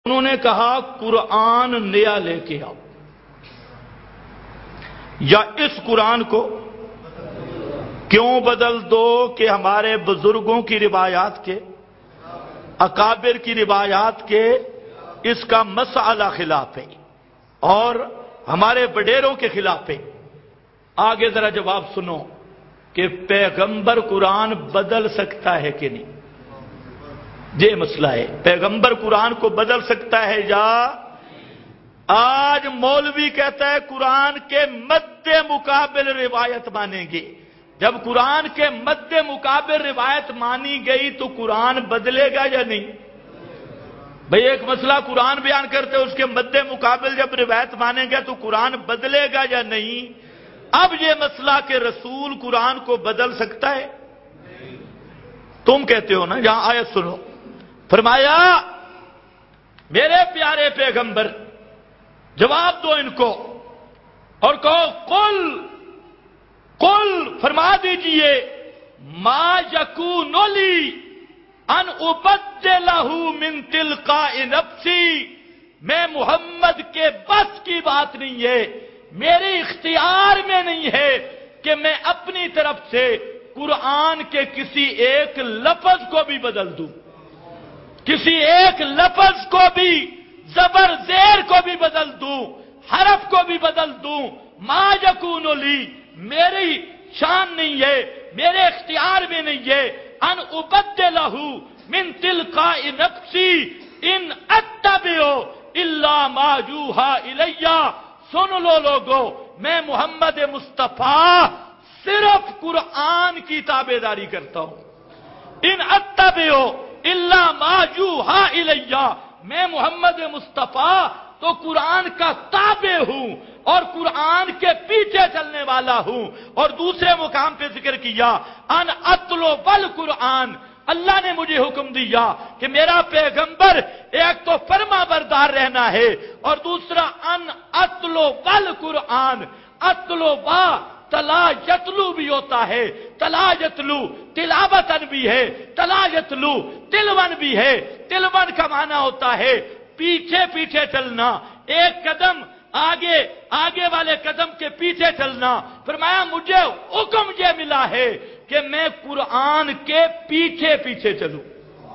انہوں نے کہا قرآن نیا لے کے آؤ، یا اس قرآن کو کیوں بدل دو کہ ہمارے بزرگوں کی روایات کے، اکابر کی روایات کے اس کا مسئلہ خلاف ہے اور ہمارے وڈیروں کے خلاف ہے۔ آگے ذرا جواب سنو کہ پیغمبر قرآن بدل سکتا ہے کہ نہیں؟ یہ مسئلہ ہے، پیغمبر قرآن کو بدل سکتا ہے یا؟ آج مولوی کہتا ہے قرآن کے مد مقابل روایت مانیں گے۔ جب قرآن کے مد مقابل روایت مانی گئی تو قرآن بدلے گا یا نہیں؟ بھئی ایک مسئلہ قرآن بیان کرتے اس کے مد مقابل جب روایت مانیں گے تو قرآن بدلے گا یا نہیں؟ اب یہ مسئلہ کہ رسول قرآن کو بدل سکتا ہے، تم کہتے ہو نا، یہاں آیت سنو، فرمایا میرے پیارے پیغمبر جواب دو ان کو اور کہو قل فرما دیجئے ما یکون لی ان ابدلہ من تلقاء نفسی، میں محمد کے بس کی بات نہیں ہے، میرے اختیار میں نہیں ہے کہ میں اپنی طرف سے قرآن کے کسی ایک لفظ کو بھی بدل دوں، کسی ایک لفظ کو بھی، زبر زیر کو بھی بدل دوں، حرف کو بھی بدل دوں۔ ما یکون لی، میری شان نہیں ہے، میرے اختیار میں نہیں ہے، ان ابدلہ من تلقاء نفسی ان اتبع الا ما یوحی الی۔ سن لو لوگو، میں محمد مصطفیٰ صرف قرآن کی تابعداری کرتا ہوں۔ ان اتبع الا ما یوحی الی، میں محمد مصطفیٰ تو قرآن کا تابع ہوں اور قرآن کے پیچھے چلنے والا ہوں۔ اور دوسرے مقام پہ ذکر کیا ان اتلو بالقرآن، اللہ نے مجھے حکم دیا کہ میرا پیغمبر ایک تو فرما بردار رہنا ہے اور دوسرا ان اتلو بالقرآن، اتلو با تلا یتلو بھی ہوتا ہے، تلا یتلو تلاوتن بھی ہے، تلا یتلو تلون بھی ہے۔ تلون کا معنی ہوتا ہے پیچھے پیچھے چلنا، ایک قدم آگے والے قدم کے پیچھے چلنا۔ فرمایا مجھے حکم یہ ملا ہے کہ میں قرآن کے پیچھے پیچھے چلوں،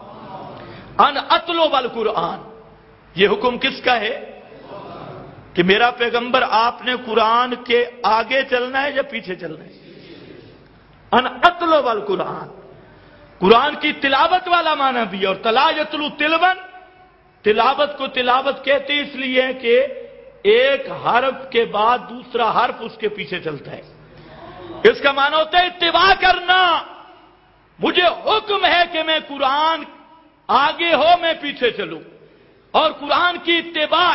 ان اتلو بالقرآن۔ یہ حکم کس کا ہے؟ کہ میرا پیغمبر آپ نے قرآن کے آگے چلنا ہے یا پیچھے چلنا ہے؟ ان اتلو بالقرآن، قرآن کی تلاوت والا معنی بھی ہے، اور تلا یتلو تلون، تلاوت کو تلاوت کہتے اس لیے کہ ایک حرف کے بعد دوسرا حرف اس کے پیچھے چلتا ہے، اس کا معنی ہوتا ہے اتباع کرنا۔ مجھے حکم ہے کہ میں قرآن آگے ہو میں پیچھے چلوں، اور قرآن کی اتباع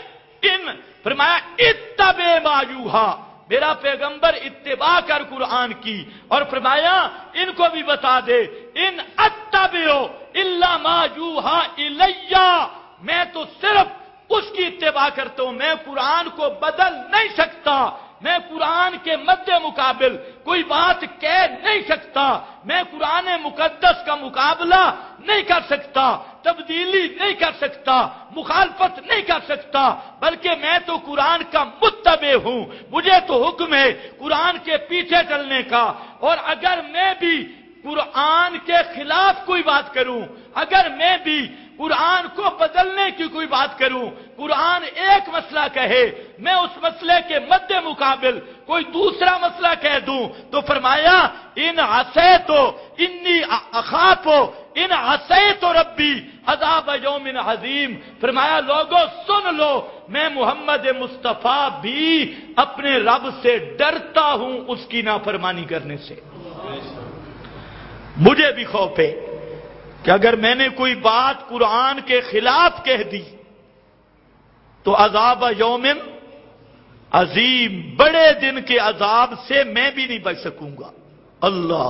فرمایا اتبع ما یوحی، میرا پیغمبر اتباع کر قرآن کی، اور فرمایا ان کو بھی بتا دے ان اتبع الا ما یوحی الی، میں تو صرف اس کی اتباع کرتا ہوں، میں قرآن کو بدل نہیں سکتا، میں قرآن کے مد مقابل کوئی بات کہہ نہیں سکتا، میں قرآن مقدس کا مقابلہ نہیں کر سکتا، تبدیلی نہیں کر سکتا، مخالفت نہیں کر سکتا، بلکہ میں تو قرآن کا متبع ہوں، مجھے تو حکم ہے قرآن کے پیچھے چلنے کا۔ اور اگر میں بھی قرآن کے خلاف کوئی بات کروں، اگر میں بھی قرآن کو بدلنے کی کوئی بات کروں، قرآن ایک مسئلہ کہے، میں اس مسئلے کے مد مقابل کوئی دوسرا مسئلہ کہہ دوں تو فرمایا ان عصیت انی اخاف ان عصیت ربی عذاب یوم عظیم۔ فرمایا لوگوں سن لو، میں محمد مصطفیٰ بھی اپنے رب سے ڈرتا ہوں اس کی نافرمانی کرنے سے۔ مجھے بھی خوف ہے کہ اگر میں نے کوئی بات قرآن کے خلاف کہہ دی تو عذاب یوم عظیم، بڑے دن کے عذاب سے میں بھی نہیں بچ سکوں گا۔ اللہ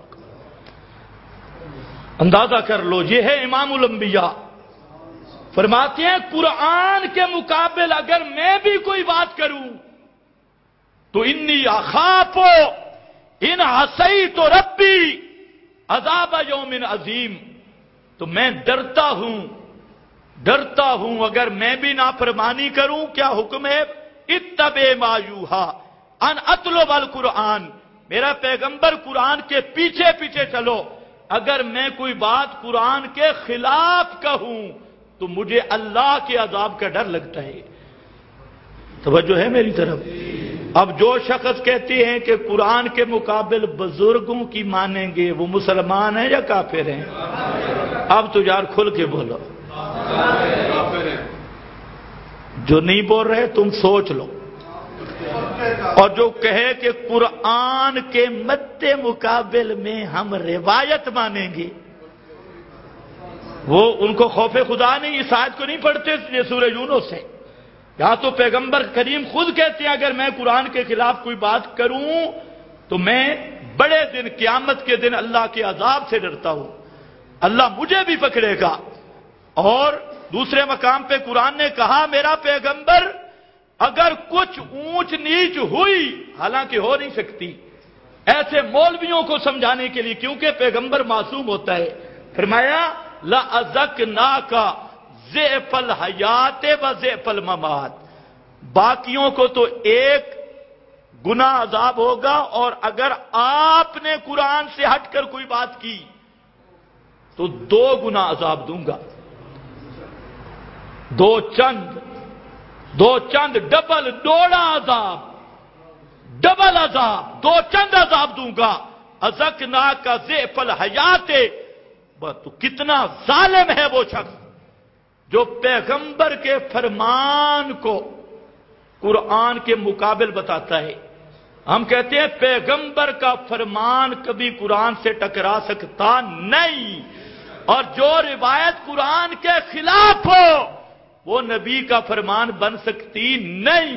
اندازہ کر لو، یہ ہے امام الانبیاء، فرماتے ہیں قرآن کے مقابل اگر میں بھی کوئی بات کروں تو انی اخاف ان عصیت ربی عذاب یوم عظیم، تو میں ڈرتا ہوں ڈرتا ہوں اگر میں بھی نافرمانی کروں. کیا حکم ہے؟ اتبع ما یوحی ان اطلب القرآن، میرا پیغمبر قرآن کے پیچھے پیچھے چلو. اگر میں کوئی بات قرآن کے خلاف کہوں تو مجھے اللہ کے عذاب کا ڈر لگتا ہے. توجہ ہے میری طرف؟ اب جو شخص کہتے ہیں کہ قرآن کے مقابل بزرگوں کی مانیں گے، وہ مسلمان ہیں یا کافر ہیں؟ اب تو یار کھل کے بولو. جو نہیں بول رہے تم سوچ لو. اور جو کہے کہ قرآن کے مد مقابل میں ہم روایت مانیں گے، وہ ان کو خوف خدا نہیں. اس آیت کو نہیں پڑھتے یہ سورہ یونس سے. یہاں تو پیغمبر کریم خود کہتے ہیں اگر میں قرآن کے خلاف کوئی بات کروں تو میں بڑے دن قیامت کے دن اللہ کے عذاب سے ڈرتا ہوں، اللہ مجھے بھی پکڑے گا. اور دوسرے مقام پہ قرآن نے کہا میرا پیغمبر اگر کچھ اونچ نیچ ہوئی، حالانکہ ہو نہیں سکتی، ایسے مولویوں کو سمجھانے کے لیے، کیونکہ پیغمبر معصوم ہوتا ہے، فرمایا لَأَذَقْنَاكَ ضِعْفَ الْحَیَاةِ وَضِعْفَ الْمَمَاتِ، باقیوں کو تو ایک گناہ عذاب ہوگا، اور اگر آپ نے قرآن سے ہٹ کر کوئی بات کی تو 2 گنا عذاب دوں گا. 2 چند ڈبل، دوڑا عذاب، ڈبل عذاب، 2 چند عذاب دوں گا. اذقناک ضعف الحیات، تو کتنا ظالم ہے وہ شخص جو پیغمبر کے فرمان کو قرآن کے مقابل بتاتا ہے. ہم کہتے ہیں پیغمبر کا فرمان کبھی قرآن سے ٹکرا سکتا نہیں، اور جو روایت قرآن کے خلاف ہو وہ نبی کا فرمان بن سکتی نہیں.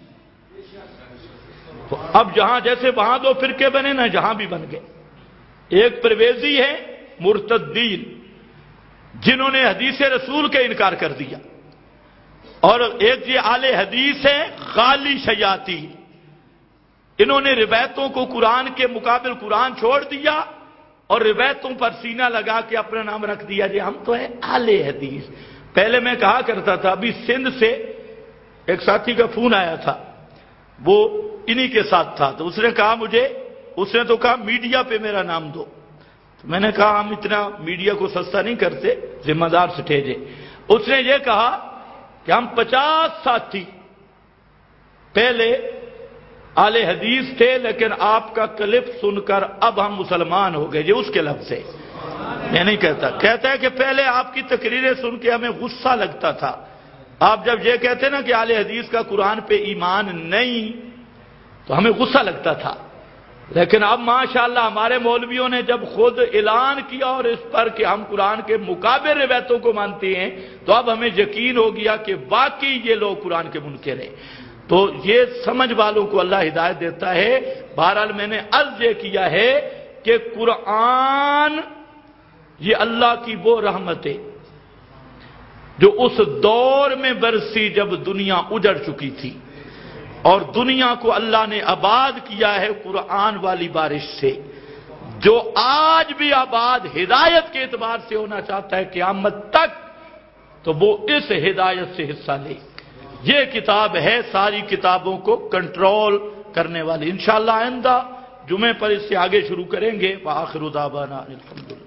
تو اب جہاں جیسے وہاں 2 فرقے بنے نا، جہاں بھی بن گئے. ایک پرویزی ہے مرتدین جنہوں نے حدیث رسول کا انکار کر دیا، اور ایک یہ اہل حدیث ہے غالی شیاطی، انہوں نے روایتوں کو قرآن کے مقابل قرآن چھوڑ دیا اور روایتوں پر سینہ لگا کے اپنا نام رکھ دیا جی ہم تو ہیں اہل حدیث. پہلے میں کہا کرتا تھا، ابھی سندھ سے ایک ساتھی کا فون آیا تھا، وہ انہی کے ساتھ تھا، تو اس نے کہا مجھے، اس نے تو کہا میڈیا پہ میرا نام دو. تو میں نے کہا ہم اتنا میڈیا کو سستا نہیں کرتے، ذمہ دار سٹیجے. اس نے یہ کہا کہ ہم 50 ساتھی پہلے اہل حدیث تھے، لیکن آپ کا کلپ سن کر اب ہم مسلمان ہو گئے. یہ اس کے لفظ سے، میں نہیں کہتا. کہتا ہے کہ پہلے آپ کی تقریریں سن کے ہمیں غصہ لگتا تھا، آپ جب یہ کہتے نا کہ اہل حدیث کا قرآن پہ ایمان نہیں تو ہمیں غصہ لگتا تھا، لیکن اب ماشاءاللہ ہمارے مولویوں نے جب خود اعلان کیا اور اس پر کہ ہم قرآن کے مقابل روایتوں کو مانتے ہیں تو اب ہمیں یقین ہو گیا کہ واقعی یہ لوگ قرآن کے منکر ہیں. تو یہ سمجھ والوں کو اللہ ہدایت دیتا ہے. بہرحال میں نے عرض یہ کیا ہے کہ قرآن یہ اللہ کی وہ رحمت ہے جو اس دور میں برسی جب دنیا اجڑ چکی تھی، اور دنیا کو اللہ نے آباد کیا ہے قرآن والی بارش سے. جو آج بھی آباد ہدایت کے اعتبار سے ہونا چاہتا ہے قیامت تک، تو وہ اس ہدایت سے حصہ لے. یہ کتاب ہے ساری کتابوں کو کنٹرول کرنے والی. انشاءاللہ آئندہ جمعے پر اس سے آگے شروع کریں گے. وآخر دعوانا الحمدللہ.